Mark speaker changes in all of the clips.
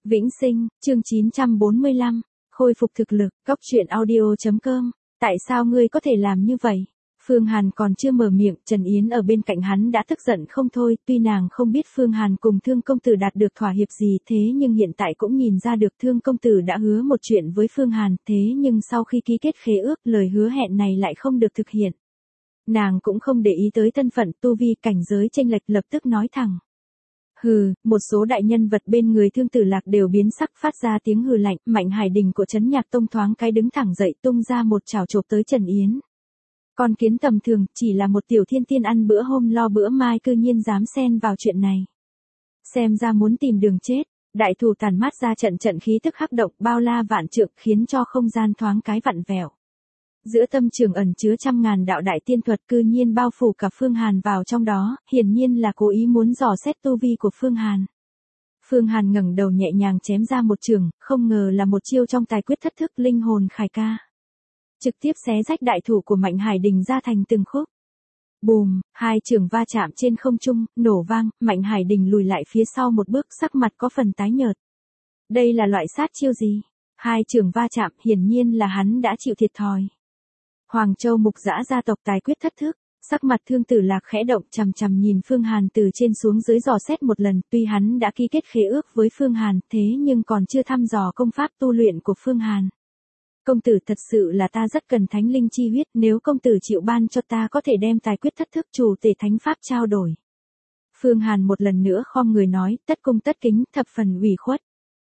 Speaker 1: Vĩnh sinh, chương 945, khôi phục thực lực, góc truyện audio.com. Tại sao ngươi có thể làm như vậy? Phương Hàn còn chưa mở miệng, Trần Yến ở bên cạnh hắn đã tức giận không thôi, tuy nàng không biết Phương Hàn cùng Thương công tử đạt được thỏa hiệp gì thế nhưng hiện tại cũng nhìn ra được Thương công tử đã hứa một chuyện với Phương Hàn, thế nhưng sau khi ký kết khế ước, lời hứa hẹn này lại không được thực hiện. Nàng cũng không để ý tới thân phận tu vi cảnh giới chênh lệch, lập tức nói thẳng. Hừ, một số đại nhân vật bên người Thương Tử Lạc đều biến sắc, phát ra tiếng hừ lạnh. Mạnh Hải Đình của Trấn Nhạc Tông thoáng cái đứng thẳng dậy, tung ra một chảo chộp tới Trần Yến. Con kiến tầm thường, chỉ là một tiểu thiên tiên ăn bữa hôm lo bữa mai cư nhiên dám xen vào chuyện này. Xem ra muốn tìm đường chết. Đại thủ tàn mát ra trận trận khí tức hắc động bao la vạn trượng, khiến cho không gian thoáng cái vặn vẹo. Giữa tâm trường ẩn chứa trăm ngàn đạo đại tiên thuật cư nhiên bao phủ cả Phương Hàn vào trong đó, hiển nhiên là cố ý muốn dò xét tu vi của Phương Hàn. Phương Hàn ngẩng đầu nhẹ nhàng chém ra một trường, không ngờ là một chiêu trong tài quyết thất thức linh hồn khải ca. Trực tiếp xé rách đại thủ của Mạnh Hải Đình ra thành từng khúc. Bùm, hai trường va chạm trên không trung, nổ vang, Mạnh Hải Đình lùi lại phía sau một bước, sắc mặt có phần tái nhợt. Đây là loại sát chiêu gì? Hai trường va chạm, hiển nhiên là hắn đã chịu thiệt thòi. Hoàng Châu Mục Dã gia tộc tài quyết thất thức, sắc mặt Thương Tử Lạc khẽ động, chằm chằm nhìn Phương Hàn từ trên xuống dưới dò xét một lần, tuy hắn đã ký kết khế ước với Phương Hàn, thế nhưng còn chưa thăm dò công pháp tu luyện của Phương Hàn. Công tử, thật sự là ta rất cần thánh linh chi huyết, nếu công tử chịu ban cho ta có thể đem tài quyết thất thức chủ tể thánh pháp trao đổi. Phương Hàn một lần nữa khom người nói, tất cung tất kính, thập phần ủy khuất.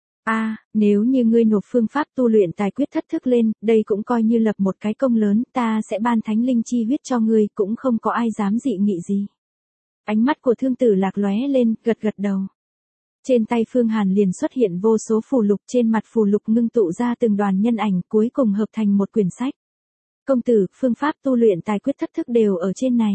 Speaker 1: Nếu như ngươi nộp phương pháp tu luyện tài quyết thất thức lên, đây cũng coi như lập một cái công lớn, ta sẽ ban thánh linh chi huyết cho ngươi, cũng không có ai dám dị nghị gì. Ánh mắt của Thương Tử Lạc lóe lên, gật gật đầu. Trên tay Phương Hàn liền xuất hiện vô số phù lục, trên mặt phù lục ngưng tụ ra từng đoàn nhân ảnh, cuối cùng hợp thành một quyển sách. Công tử, phương pháp tu luyện tài quyết thất thức đều ở trên này.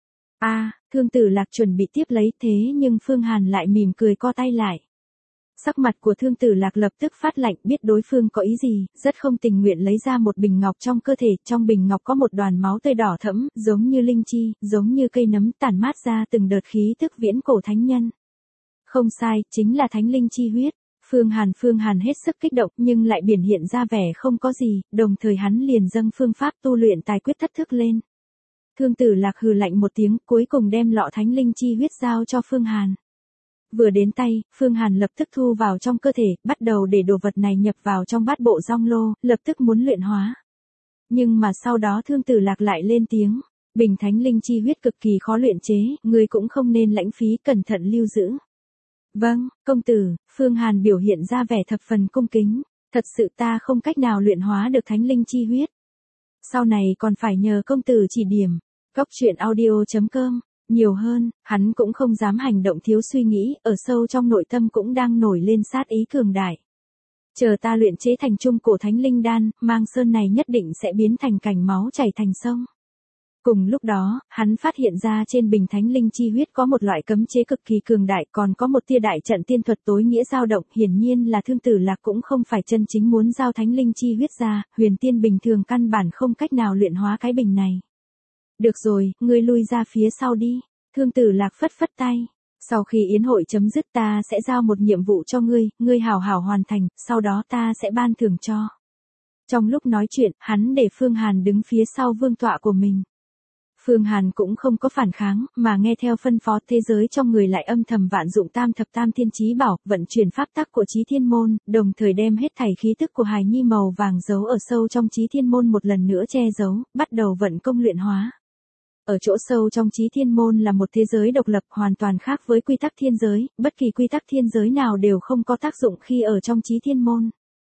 Speaker 1: Thương Tử Lạc chuẩn bị tiếp lấy, thế nhưng Phương Hàn lại mỉm cười co tay lại. Sắc mặt của Thương Tử Lạc lập tức phát lạnh, biết đối phương có ý gì, rất không tình nguyện lấy ra một bình ngọc trong cơ thể, trong bình ngọc có một đoàn máu tươi đỏ thẫm, giống như linh chi, giống như cây nấm, tản mát ra từng đợt khí tức viễn cổ thánh nhân. Không sai, chính là thánh linh chi huyết. Phương Hàn hết sức kích động nhưng lại biểu hiện ra vẻ không có gì, đồng thời hắn liền dâng phương pháp tu luyện tài quyết thất thức lên. Thương Tử Lạc hừ lạnh một tiếng, cuối cùng đem lọ thánh linh chi huyết giao cho Phương Hàn. Vừa đến tay, Phương Hàn lập tức thu vào trong cơ thể, bắt đầu để đồ vật này nhập vào trong bát bộ rong lô, lập tức muốn luyện hóa. Nhưng mà sau đó Thương Tử Lạc lại lên tiếng, bình thánh linh chi huyết cực kỳ khó luyện chế, ngươi cũng không nên lãng phí, cẩn thận lưu giữ. Vâng, công tử, Phương Hàn biểu hiện ra vẻ thập phần cung kính, thật sự ta không cách nào luyện hóa được thánh linh chi huyết. Sau này còn phải nhờ công tử chỉ điểm. Góc truyện audio.com. Nhiều hơn, hắn cũng không dám hành động thiếu suy nghĩ, ở sâu trong nội tâm cũng đang nổi lên sát ý cường đại. Chờ ta luyện chế thành trung cổ thánh linh đan, mang sơn này nhất định sẽ biến thành cành máu chảy thành sông. Cùng lúc đó, hắn phát hiện ra trên bình thánh linh chi huyết có một loại cấm chế cực kỳ cường đại, còn có một tia đại trận tiên thuật tối nghĩa dao động, hiển nhiên là Thương Tử Lạc cũng không phải chân chính muốn giao thánh linh chi huyết ra, huyền tiên bình thường căn bản không cách nào luyện hóa cái bình này. Được rồi, ngươi lui ra phía sau đi. Thương Tử Lạc phất phất tay. Sau khi yến hội chấm dứt ta sẽ giao một nhiệm vụ cho ngươi hảo hảo hoàn thành, sau đó ta sẽ ban thưởng cho. Trong lúc nói chuyện, hắn để Phương Hàn đứng phía sau vương tọa của mình. Phương Hàn cũng không có phản kháng, mà nghe theo phân phó, thế giới trong người lại âm thầm vạn dụng tam thập tam thiên chí bảo, vận chuyển pháp tắc của Chí Thiên Môn, đồng thời đem hết thảy khí tức của hài nhi màu vàng giấu ở sâu trong Chí Thiên Môn một lần nữa che giấu, bắt đầu vận công luyện hóa. Ở chỗ sâu trong Chí Thiên Môn là một thế giới độc lập hoàn toàn khác với quy tắc thiên giới, bất kỳ quy tắc thiên giới nào đều không có tác dụng khi ở trong Chí Thiên Môn.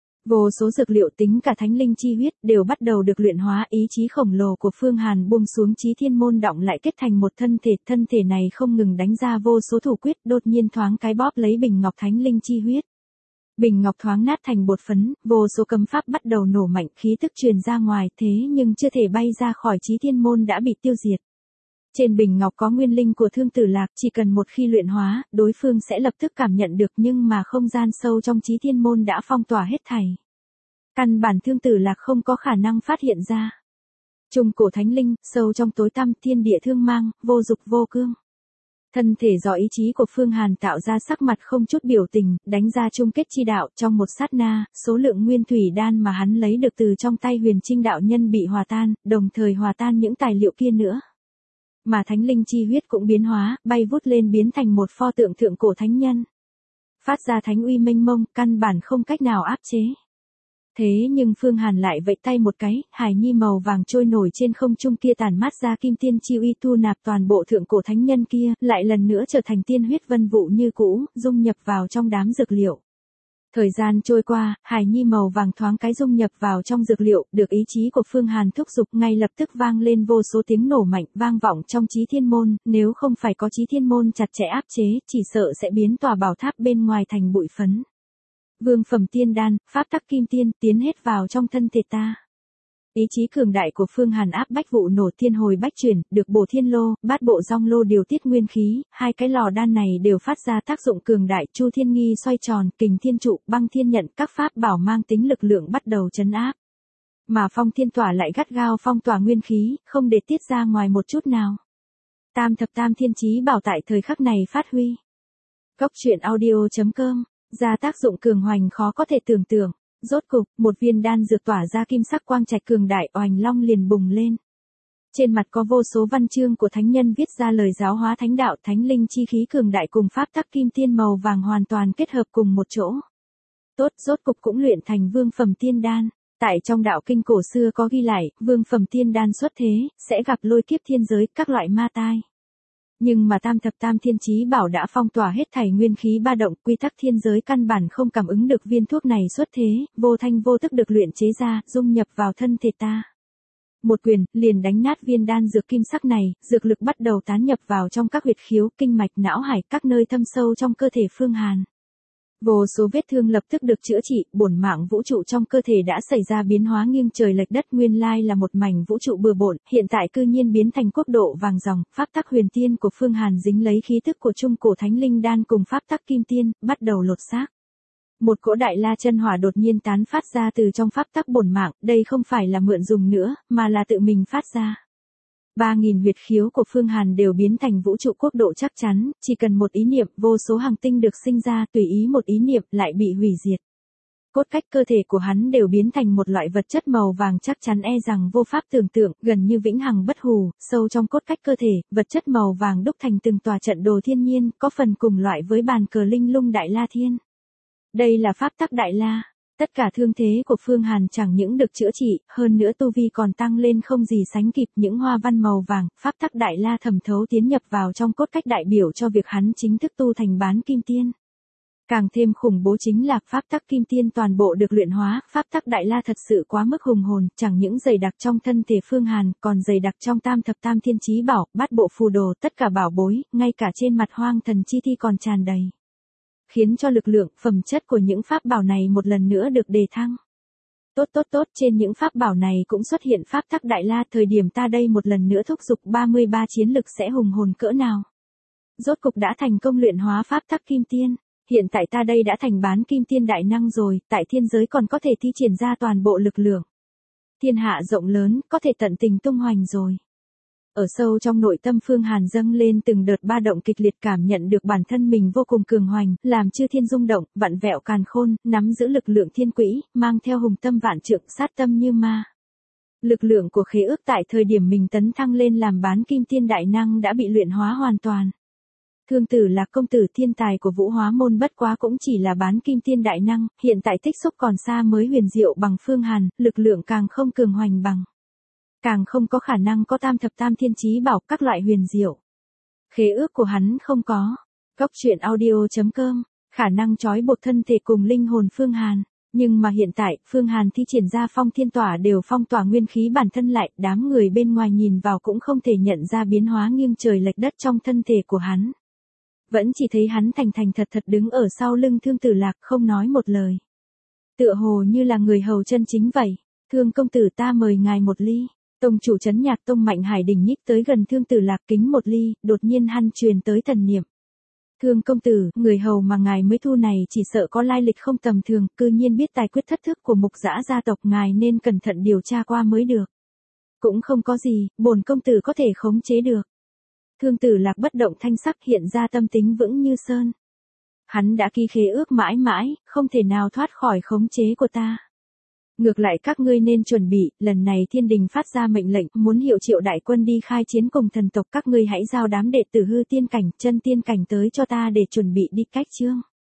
Speaker 1: Vô số dược liệu tính cả thánh linh chi huyết đều bắt đầu được luyện hóa, ý chí khổng lồ của Phương Hàn buông xuống, Chí Thiên Môn động lại kết thành một thân thể này không ngừng đánh ra vô số thủ quyết, đột nhiên thoáng cái bóp lấy bình ngọc thánh linh chi huyết. Bình ngọc thoáng nát thành bột phấn, vô số cấm pháp bắt đầu nổ mạnh, khí tức truyền ra ngoài, thế nhưng chưa thể bay ra khỏi Chí Thiên Môn đã bị tiêu diệt. Trên bình ngọc có nguyên linh của Thương Tử Lạc, chỉ cần một khi luyện hóa, đối phương sẽ lập tức cảm nhận được, nhưng mà không gian sâu trong Chí Thiên Môn đã phong tỏa hết thảy. Căn bản Thương Tử Lạc không có khả năng phát hiện ra. Trung cổ thánh linh, sâu trong tối tăm, thiên địa thương mang, vô dục vô cương. Thân thể do ý chí của Phương Hàn tạo ra sắc mặt không chút biểu tình, đánh ra chung kết chi đạo, trong một sát na, số lượng nguyên thủy đan mà hắn lấy được từ trong tay Huyền Trinh đạo nhân bị hòa tan, đồng thời hòa tan những tài liệu kia nữa. Mà thánh linh chi huyết cũng biến hóa, bay vút lên biến thành một pho tượng thượng cổ thánh nhân. Phát ra thánh uy mênh mông, căn bản không cách nào áp chế. Thế nhưng Phương Hàn lại vẫy tay một cái, hài nhi màu vàng trôi nổi trên không trung kia tản mát ra kim tiên chi uy thu nạp toàn bộ thượng cổ thánh nhân kia, lại lần nữa trở thành tiên huyết vân vụ như cũ, dung nhập vào trong đám dược liệu. Thời gian trôi qua, hài nhi màu vàng thoáng cái dung nhập vào trong dược liệu, được ý chí của Phương Hàn thúc giục ngay lập tức vang lên vô số tiếng nổ mạnh, vang vọng trong Chí Thiên Môn, nếu không phải có Chí Thiên Môn chặt chẽ áp chế, chỉ sợ sẽ biến tòa bảo tháp bên ngoài thành bụi phấn. Vương phẩm tiên đan, pháp tắc kim tiên, tiến hết vào trong thân thể ta. Ý chí cường đại của Phương Hàn áp bách vụ nổ thiên hồi bách chuyển, được bổ thiên lô, bát bộ dong lô điều tiết nguyên khí, hai cái lò đan này đều phát ra tác dụng cường đại, chu thiên nghi xoay tròn, kình thiên trụ, băng thiên nhận, các pháp bảo mang tính lực lượng bắt đầu trấn áp. Mà phong thiên tỏa lại gắt gao phong tỏa nguyên khí, không để tiết ra ngoài một chút nào. Tam thập tam thiên chí bảo tại thời khắc này phát huy. Góc truyện audio.com, ra tác dụng cường hoành khó có thể tưởng tượng. Rốt cục, một viên đan dược tỏa ra kim sắc quang trạch cường đại, oành long liền bùng lên. Trên mặt có vô số văn chương của thánh nhân viết ra lời giáo hóa thánh đạo, thánh linh chi khí cường đại cùng pháp tắc kim tiên màu vàng hoàn toàn kết hợp cùng một chỗ. Tốt, rốt cục cũng luyện thành vương phẩm tiên đan. Tại trong đạo kinh cổ xưa có ghi lại, vương phẩm tiên đan xuất thế, sẽ gặp lôi kiếp thiên giới, các loại ma tai. Nhưng mà tam thập tam thiên chí bảo đã phong tỏa hết thảy nguyên khí ba động, quy tắc thiên giới căn bản không cảm ứng được viên thuốc này xuất thế, vô thanh vô tức được luyện chế ra, dung nhập vào thân thể ta. Một quyền, liền đánh nát viên đan dược kim sắc này, dược lực bắt đầu tán nhập vào trong các huyệt khiếu, kinh mạch, não hải, các nơi thâm sâu trong cơ thể Phương Hàn. Vô số vết thương lập tức được chữa trị, bổn mạng vũ trụ trong cơ thể đã xảy ra biến hóa nghiêng trời lệch đất, nguyên lai là một mảnh vũ trụ bừa bộn, hiện tại cư nhiên biến thành quốc độ vàng ròng, pháp tắc huyền tiên của Phương Hàn dính lấy khí tức của trung cổ thánh linh đan cùng pháp tắc kim tiên, bắt đầu lột xác. Một cỗ đại la chân hỏa đột nhiên tán phát ra từ trong pháp tắc bổn mạng, đây không phải là mượn dùng nữa, mà là tự mình phát ra. 3.000 huyệt khiếu của Phương Hàn đều biến thành vũ trụ quốc độ chắc chắn, chỉ cần một ý niệm, vô số hành tinh được sinh ra, tùy ý một ý niệm lại bị hủy diệt. Cốt cách cơ thể của hắn đều biến thành một loại vật chất màu vàng chắc chắn e rằng vô pháp tưởng tượng, gần như vĩnh hằng bất hủ, sâu trong cốt cách cơ thể, vật chất màu vàng đúc thành từng tòa trận đồ thiên nhiên, có phần cùng loại với bàn cờ linh lung đại la thiên. Đây là pháp tắc đại la. Tất cả thương thế của Phương Hàn chẳng những được chữa trị, hơn nữa tu vi còn tăng lên không gì sánh kịp, những hoa văn màu vàng, pháp tắc đại la thẩm thấu tiến nhập vào trong cốt cách đại biểu cho việc hắn chính thức tu thành bán kim tiên. Càng thêm khủng bố chính là pháp tắc kim tiên toàn bộ được luyện hóa, pháp tắc đại la thật sự quá mức hùng hồn, chẳng những dày đặc trong thân thể Phương Hàn, còn dày đặc trong tam thập tam thiên chí bảo, bát bộ phù đồ, tất cả bảo bối, ngay cả trên mặt hoang thần chi thi còn tràn đầy. Khiến cho lực lượng, phẩm chất của những pháp bảo này một lần nữa được đề thăng. Tốt, trên những pháp bảo này cũng xuất hiện pháp tắc đại la, thời điểm ta đây một lần nữa thúc giục 33 chiến lực sẽ hùng hồn cỡ nào. Rốt cục đã thành công luyện hóa pháp tắc kim tiên, hiện tại ta đây đã thành bán kim tiên đại năng rồi, tại thiên giới còn có thể thi triển ra toàn bộ lực lượng. Thiên hạ rộng lớn, có thể tận tình tung hoành rồi. Ở sâu trong nội tâm Phương Hàn dâng lên từng đợt ba động kịch liệt, cảm nhận được bản thân mình vô cùng cường hoành, làm chư thiên rung động, vặn vẹo càn khôn, nắm giữ lực lượng thiên quỹ, mang theo hùng tâm vạn trượng, sát tâm như ma. Lực lượng của khế ước tại thời điểm mình tấn thăng lên làm bán kim tiên đại năng đã bị luyện hóa hoàn toàn. Thương Tử Lạc công tử thiên tài của Vũ Hóa môn bất quá cũng chỉ là bán kim tiên đại năng, hiện tại tích xúc còn xa mới huyền diệu bằng Phương Hàn, lực lượng càng không cường hoành bằng. Càng không có khả năng có tam thập tam thiên chí bảo, các loại huyền diệu. Khế ước của hắn không có. Góc truyện audio.com, khả năng trói buộc thân thể cùng linh hồn Phương Hàn. Nhưng mà hiện tại, Phương Hàn thi triển ra phong thiên tỏa đều phong tỏa nguyên khí bản thân lại, đám người bên ngoài nhìn vào cũng không thể nhận ra biến hóa nghiêng trời lệch đất trong thân thể của hắn. Vẫn chỉ thấy hắn thành thật đứng ở sau lưng Thương Tử Lạc không nói một lời. Tựa hồ như là người hầu chân chính vậy. Thương công tử, ta mời ngài một ly. Tông chủ trấn Nhạc Tông Mạnh Hải Đình nhích tới gần Thương Tử Lạc kính một ly, đột nhiên hắn truyền tới thần niệm. Thương công tử, người hầu mà ngài mới thu này chỉ sợ có lai lịch không tầm thường, cư nhiên biết tài quyết thất thức của Mục Dã gia tộc, ngài nên cẩn thận điều tra qua mới được. Cũng không có gì, bổn công tử có thể khống chế được. Thương Tử Lạc bất động thanh sắc, hiện ra tâm tính vững như sơn. Hắn đã ký khế ước mãi mãi, không thể nào thoát khỏi khống chế của ta. Ngược lại các ngươi nên chuẩn bị, lần này thiên đình phát ra mệnh lệnh, muốn hiệu triệu đại quân đi khai chiến cùng thần tộc, các ngươi hãy giao đám đệ tử hư tiên cảnh, chân tiên cảnh tới cho ta để chuẩn bị đi cách chương.